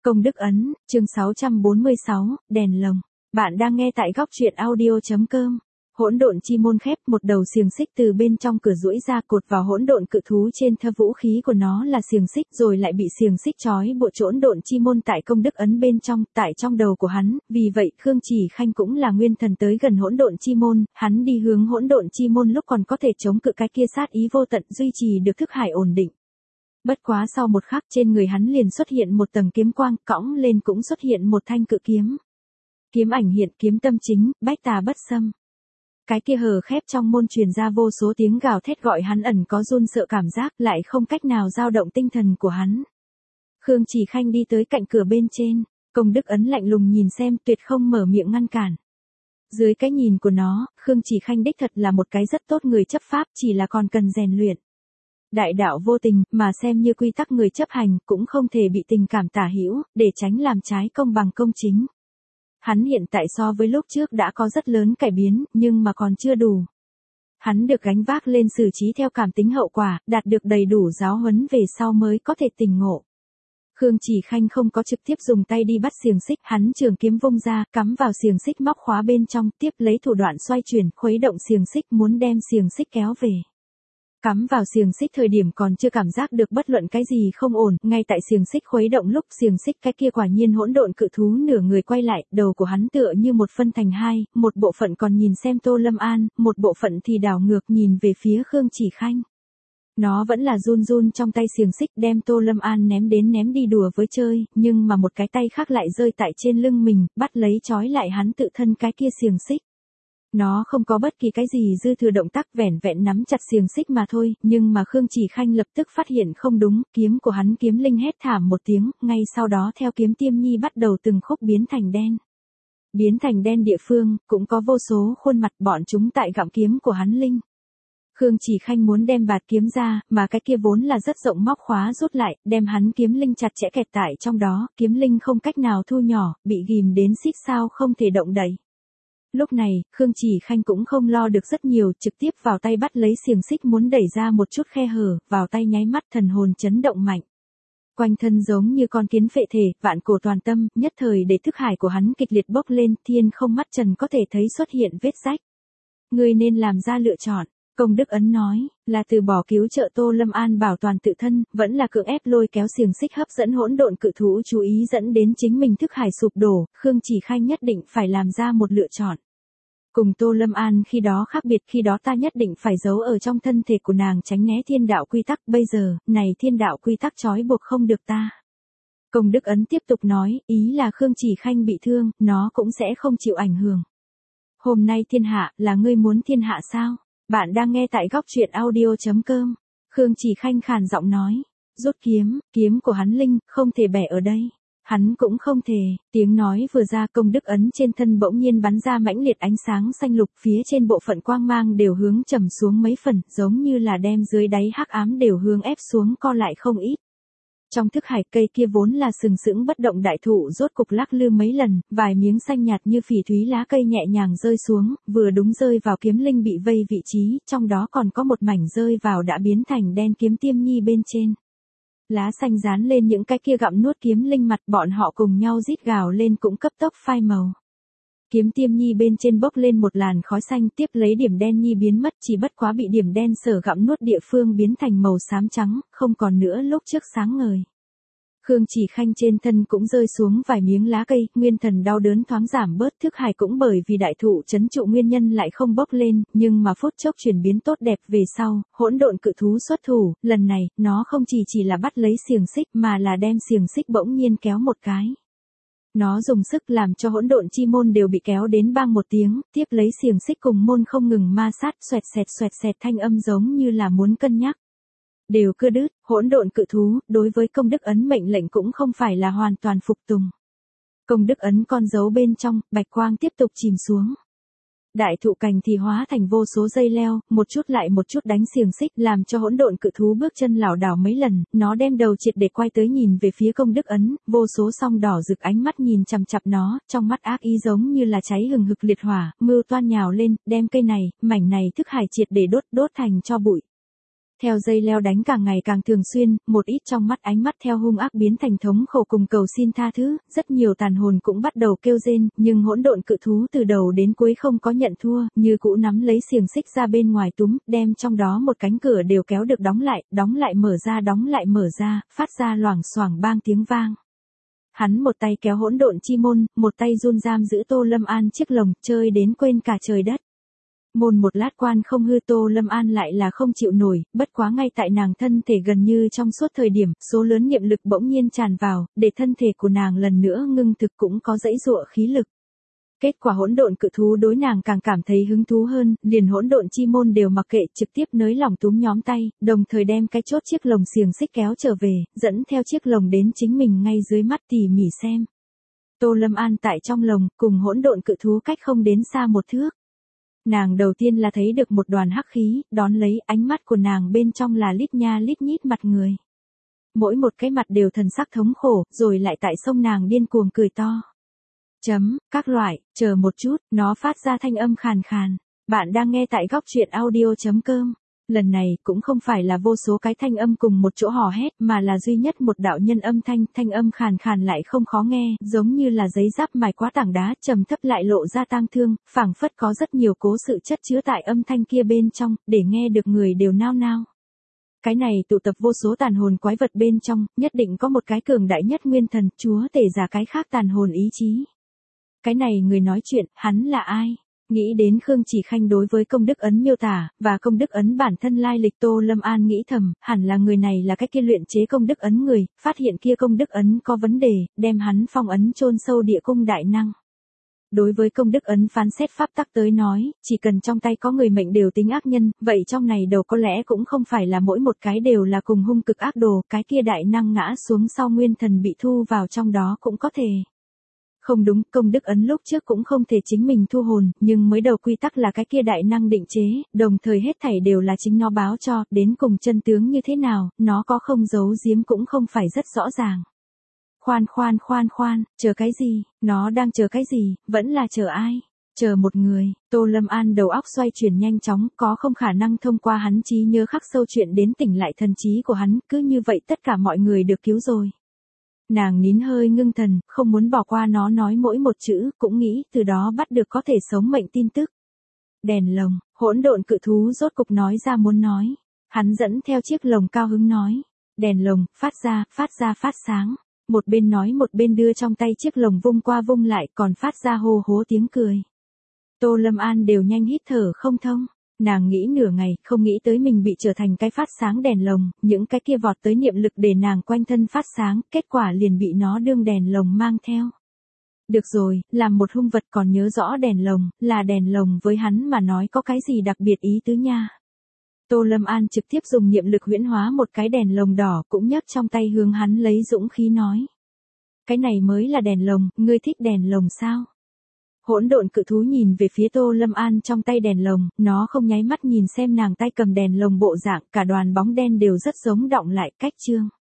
Công đức ấn, chương 646, đèn lồng. Bạn đang nghe tại góc truyện audio.com. Hỗn độn chi môn khép, một đầu xiềng xích từ bên trong cửa duỗi ra cột vào hỗn độn cự thú trên thân, vũ khí của nó là xiềng xích rồi lại bị xiềng xích trói buộc hỗn độn chi môn tại công đức ấn bên trong, tại trong đầu của hắn, vì vậy Khương Chỉ Khanh cũng là nguyên thần tới gần hỗn độn chi môn, hắn đi hướng hỗn độn chi môn lúc còn có thể chống cự cái kia sát ý vô tận, duy trì được thức hải ổn định. Bất quá sau một khắc trên người hắn liền xuất hiện một tầng kiếm quang, cõng lên cũng xuất hiện một thanh cự kiếm. Kiếm ảnh hiện, kiếm tâm chính, bách tà bất xâm. Cái kia hờ khép trong môn truyền ra vô số tiếng gào thét gọi hắn ẩn có run sợ cảm giác, lại không cách nào dao động tinh thần của hắn. Khương Chỉ Khanh đi tới cạnh cửa bên trên, công đức ấn lạnh lùng nhìn xem, tuyệt không mở miệng ngăn cản. Dưới cái nhìn của nó, Khương Chỉ Khanh đích thật là một cái rất tốt người chấp pháp, chỉ là còn cần rèn luyện. Đại đạo vô tình, mà xem như quy tắc người chấp hành, cũng không thể bị tình cảm tả hữu, để tránh làm trái công bằng công chính. Hắn hiện tại so với lúc trước đã có rất lớn cải biến, nhưng mà còn chưa đủ. Hắn được gánh vác lên xử trí theo cảm tính hậu quả, đạt được đầy đủ giáo huấn về sau mới có thể tỉnh ngộ. Khương Chỉ Khanh không có trực tiếp dùng tay đi bắt xiềng xích, hắn trường kiếm vung ra, cắm vào xiềng xích móc khóa bên trong, tiếp lấy thủ đoạn xoay chuyển, khuấy động xiềng xích muốn đem xiềng xích kéo về. Cắm vào xiềng xích thời điểm còn chưa cảm giác được bất luận cái gì không ổn, ngay tại xiềng xích khuấy động lúc xiềng xích cái kia quả nhiên hỗn độn cự thú nửa người quay lại, đầu của hắn tựa như một phân thành hai, một bộ phận còn nhìn xem Tô Lâm An, một bộ phận thì đảo ngược nhìn về phía Khương Chỉ Khanh. Nó vẫn là run run trong tay xiềng xích đem Tô Lâm An ném đi đùa với chơi, nhưng mà một cái tay khác lại rơi tại trên lưng mình, bắt lấy trói lại hắn tự thân cái kia xiềng xích. Nó không có bất kỳ cái gì dư thừa động tác, vẻn vẹn nắm chặt xiềng xích mà thôi, nhưng mà Khương Chỉ Khanh lập tức phát hiện không đúng, kiếm của hắn kiếm linh hét thảm một tiếng, ngay sau đó theo kiếm tiêm nhi bắt đầu từng khúc biến thành đen. Biến thành đen địa phương, cũng có vô số khuôn mặt bọn chúng tại gặm kiếm của hắn linh. Khương Chỉ Khanh muốn đem bạt kiếm ra, mà cái kia vốn là rất rộng móc khóa rút lại, đem hắn kiếm linh chặt chẽ kẹt tại trong đó, kiếm linh không cách nào thu nhỏ, bị ghìm đến xít sao không thể động đậy. Lúc này, Khương Chỉ Khanh cũng không lo được rất nhiều, trực tiếp vào tay bắt lấy xiềng xích muốn đẩy ra một chút khe hở, vào tay nháy mắt thần hồn chấn động mạnh. Quanh thân giống như con kiến phệ thể, vạn cổ toàn tâm, nhất thời để thức hải của hắn kịch liệt bốc lên, thiên không mắt trần có thể thấy xuất hiện vết rách. Ngươi nên làm ra lựa chọn. Công đức ấn nói, là từ bỏ cứu trợ Tô Lâm An bảo toàn tự thân, vẫn là cưỡng ép lôi kéo xiềng xích hấp dẫn hỗn độn cự thú chú ý dẫn đến chính mình thức hải sụp đổ, Khương Chỉ Khanh nhất định phải làm ra một lựa chọn. Cùng Tô Lâm An khi đó khác biệt, khi đó ta nhất định phải giấu ở trong thân thể của nàng tránh né thiên đạo quy tắc, bây giờ, này thiên đạo quy tắc trói buộc không được ta. Công đức ấn tiếp tục nói, ý là Khương Chỉ Khanh bị thương, nó cũng sẽ không chịu ảnh hưởng. Hôm nay thiên hạ, là ngươi muốn thiên hạ sao? Bạn đang nghe tại góc truyện audio.com. Khương Chỉ Khanh khàn giọng nói. Rút kiếm, kiếm của hắn linh, không thể bẻ ở đây. Hắn cũng không thể, tiếng nói vừa ra công đức ấn trên thân bỗng nhiên bắn ra mãnh liệt ánh sáng xanh lục, phía trên bộ phận quang mang đều hướng trầm xuống mấy phần, giống như là đem dưới đáy hắc ám đều hướng ép xuống co lại không ít. Trong thức hải cây kia vốn là sừng sững bất động đại thụ rốt cục lắc lư mấy lần, vài miếng xanh nhạt như phỉ thúy lá cây nhẹ nhàng rơi xuống, vừa đúng rơi vào kiếm linh bị vây vị trí, trong đó còn có một mảnh rơi vào đã biến thành đen kiếm tiêm nhi bên trên. Lá xanh dán lên những cái kia gặm nuốt kiếm linh mặt, bọn họ cùng nhau rít gào lên cũng cấp tốc phai màu. Kiếm tiêm nhi bên trên bốc lên một làn khói xanh, tiếp lấy điểm đen nhi biến mất, chỉ bất quá bị điểm đen sở gặm nuốt địa phương biến thành màu xám trắng, không còn nữa lúc trước sáng ngời. Khương Chỉ Khanh trên thân cũng rơi xuống vài miếng lá cây, nguyên thần đau đớn thoáng giảm bớt, thức hải cũng bởi vì đại thụ trấn trụ nguyên nhân lại không bốc lên, nhưng mà phút chốc chuyển biến tốt đẹp về sau, hỗn độn cự thú xuất thủ, lần này, nó không chỉ là bắt lấy xiềng xích mà là đem xiềng xích bỗng nhiên kéo một cái. Nó dùng sức làm cho hỗn độn chi môn đều bị kéo đến bang một tiếng, tiếp lấy xiềng xích cùng môn không ngừng ma sát, xoẹt xẹt thanh âm giống như là muốn cân nhắc. Đều cưa đứt, hỗn độn cự thú, đối với công đức ấn mệnh lệnh cũng không phải là hoàn toàn phục tùng. Công đức ấn con dấu bên trong, bạch quang tiếp tục chìm xuống. Đại thụ cành thì hóa thành vô số dây leo, một chút lại một chút đánh xiềng xích, làm cho hỗn độn cự thú bước chân lảo đảo mấy lần, nó đem đầu triệt để quay tới nhìn về phía công đức ấn, vô số song đỏ rực ánh mắt nhìn chằm chằm nó, trong mắt ác ý giống như là cháy hừng hực liệt hỏa, mưu toan nhào lên, đem cây này, mảnh này thức hải triệt để đốt thành cho bụi. Theo dây leo đánh càng ngày càng thường xuyên, một ít trong mắt ánh mắt theo hung ác biến thành thống khổ cùng cầu xin tha thứ, rất nhiều tàn hồn cũng bắt đầu kêu rên, nhưng hỗn độn cự thú từ đầu đến cuối không có nhận thua, như cũ nắm lấy xiềng xích ra bên ngoài túm, đem trong đó một cánh cửa đều kéo được đóng lại mở ra, phát ra loảng xoảng bang tiếng vang. Hắn một tay kéo hỗn độn chi môn, một tay run giam giữ Tô Lâm An chiếc lồng, chơi đến quên cả trời đất. Môn một lát quan không hư, Tô Lâm An lại là không chịu nổi, bất quá ngay tại nàng thân thể gần như trong suốt thời điểm, số lớn niệm lực bỗng nhiên tràn vào, để thân thể của nàng lần nữa ngưng thực cũng có dãy dụa khí lực. Kết quả hỗn độn cự thú đối nàng càng cảm thấy hứng thú hơn, liền hỗn độn chi môn đều mặc kệ, trực tiếp nới lỏng túm nhóm tay, đồng thời đem cái chốt chiếc lồng xiềng xích kéo trở về, dẫn theo chiếc lồng đến chính mình ngay dưới mắt tỉ mỉ xem. Tô Lâm An tại trong lồng, cùng hỗn độn cự thú cách không đến xa một thước. Nàng đầu tiên là thấy được một đoàn hắc khí, đón lấy ánh mắt của nàng bên trong là lít nha lít nhít mặt người. Mỗi một cái mặt đều thần sắc thống khổ, rồi lại tại sông nàng điên cuồng cười to. Các loại, chờ một chút, nó phát ra thanh âm khàn khàn. Bạn đang nghe tại góc truyện audio.com. Lần này cũng không phải là vô số cái thanh âm cùng một chỗ hò hét mà là duy nhất một đạo nhân âm thanh âm khàn khàn lại không khó nghe, giống như là giấy giáp mài quá tảng đá, trầm thấp lại lộ ra tang thương, phảng phất có rất nhiều cố sự chất chứa tại âm thanh kia bên trong, để nghe được người đều nao nao. Cái này tụ tập vô số tàn hồn quái vật bên trong, nhất định có một cái cường đại nhất nguyên thần, chúa tể giả cái khác tàn hồn ý chí. Cái này người nói chuyện, hắn là ai? Nghĩ đến Khương Chỉ Khanh đối với công đức ấn miêu tả, và công đức ấn bản thân lai lịch, Tô Lâm An nghĩ thầm, hẳn là người này là cái kia luyện chế công đức ấn người, phát hiện kia công đức ấn có vấn đề, đem hắn phong ấn chôn sâu địa cung đại năng. Đối với công đức ấn phán xét pháp tắc tới nói, chỉ cần trong tay có người mệnh đều tính ác nhân, vậy trong này đầu có lẽ cũng không phải là mỗi một cái đều là cùng hung cực ác đồ, cái kia đại năng ngã xuống sau nguyên thần bị thu vào trong đó cũng có thể. Không đúng, công đức ấn lúc trước cũng không thể chính mình thu hồn, nhưng mới đầu quy tắc là cái kia đại năng định chế, đồng thời hết thảy đều là chính nó báo cho, đến cùng chân tướng như thế nào, nó có không giấu giếm cũng không phải rất rõ ràng. Khoan, chờ cái gì, nó đang chờ cái gì, vẫn là chờ ai? Chờ một người. Tô Lâm An đầu óc xoay chuyển nhanh chóng, có không khả năng thông qua hắn trí nhớ khắc sâu chuyện đến tỉnh lại thần trí của hắn, cứ như vậy tất cả mọi người được cứu rồi. Nàng nín hơi ngưng thần, không muốn bỏ qua nó nói mỗi một chữ, cũng nghĩ từ đó bắt được có thể sống mệnh tin tức. Đèn lồng, hỗn độn cự thú rốt cục nói ra muốn nói. Hắn dẫn theo chiếc lồng cao hứng nói. Đèn lồng, phát sáng. Một bên nói một bên đưa trong tay chiếc lồng vung qua vung lại, còn phát ra hô hố tiếng cười. Tô Lâm An đều nhanh hít thở không thông. Nàng nghĩ nửa ngày, không nghĩ tới mình bị trở thành cái phát sáng đèn lồng, những cái kia vọt tới niệm lực để nàng quanh thân phát sáng, kết quả liền bị nó đương đèn lồng mang theo. Được rồi, làm một hung vật còn nhớ rõ đèn lồng, là đèn lồng với hắn mà nói có cái gì đặc biệt ý tứ nha. Tô Lâm An trực tiếp dùng niệm lực huyễn hóa một cái đèn lồng đỏ cũng nhấc trong tay hướng hắn lấy dũng khí nói. Cái này mới là đèn lồng, ngươi thích đèn lồng sao? Hỗn độn cự thú nhìn về phía Tô Lâm An trong tay đèn lồng, nó không nháy mắt nhìn xem nàng tay cầm đèn lồng bộ dạng, cả đoàn bóng đen đều rất giống đọng lại cách trương.